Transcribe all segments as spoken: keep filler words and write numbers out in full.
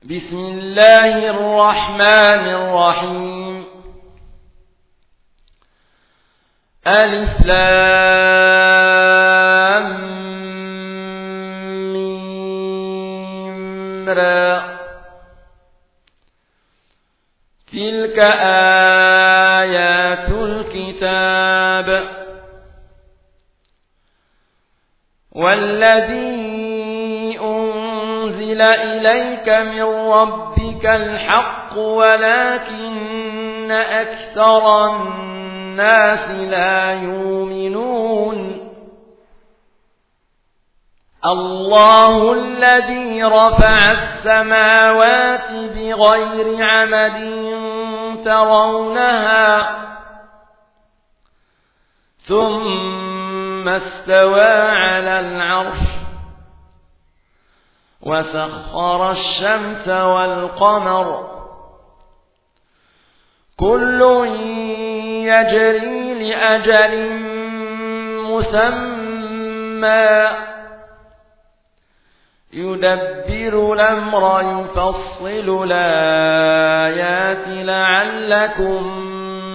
بسم الله الرحمن الرحيم. ألف لام ميم را. تلك آيات الكتاب. والذي أنزل إليك من ربك الحق ولكن أكثر الناس لا يؤمنون. الله الذي رفع السماوات بغير عمد ترونها ثم استوى على العرش وسخر الشمس والقمر كل يجري لأجل مسمى يدبر الأمر يفصل الآيات لعلكم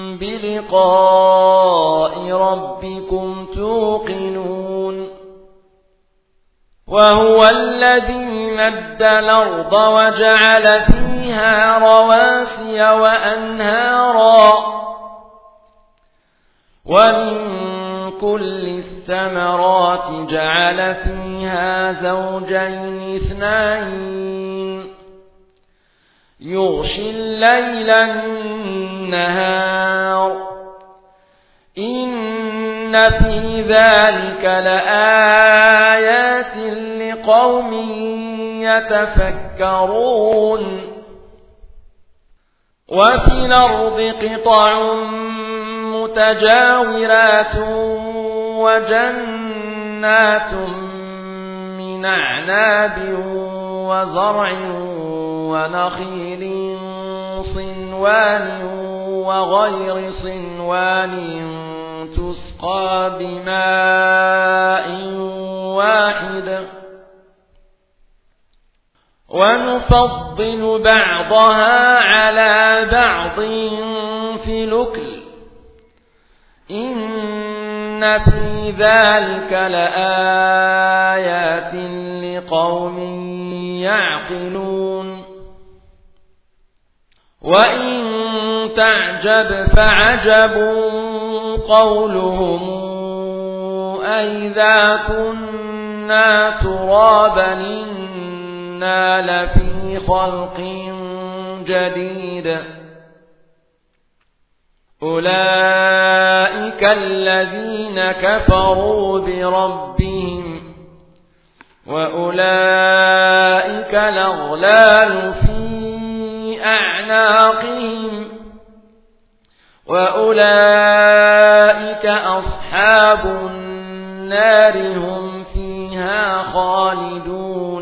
بلقاء ربكم توقنون. وهو الذي مد الأرض وجعل فيها رواسي وأنهارا ومن كل الثمرات جعل فيها زوجين اثنين يغشي الليل النهار إن في ذلك لآيات لقوم يتفكرون. وفي الأرض قطع متجاورات وجنات من أعناب وزرع ونخيل صنوان وغير صنوان تسقى بماء واحد ونفضل بعضها على بعض في الأكل إن في ذلك لآيات لقوم يعقلون. وإن تعجب فعجب قولهم أئذا كنا ترابا إنا لفي خلق جديد. أولئك الذين كفروا بربهم وأولئك الأغلال في أعناقهم وأولئك أصحاب النار هم فيها خالدون.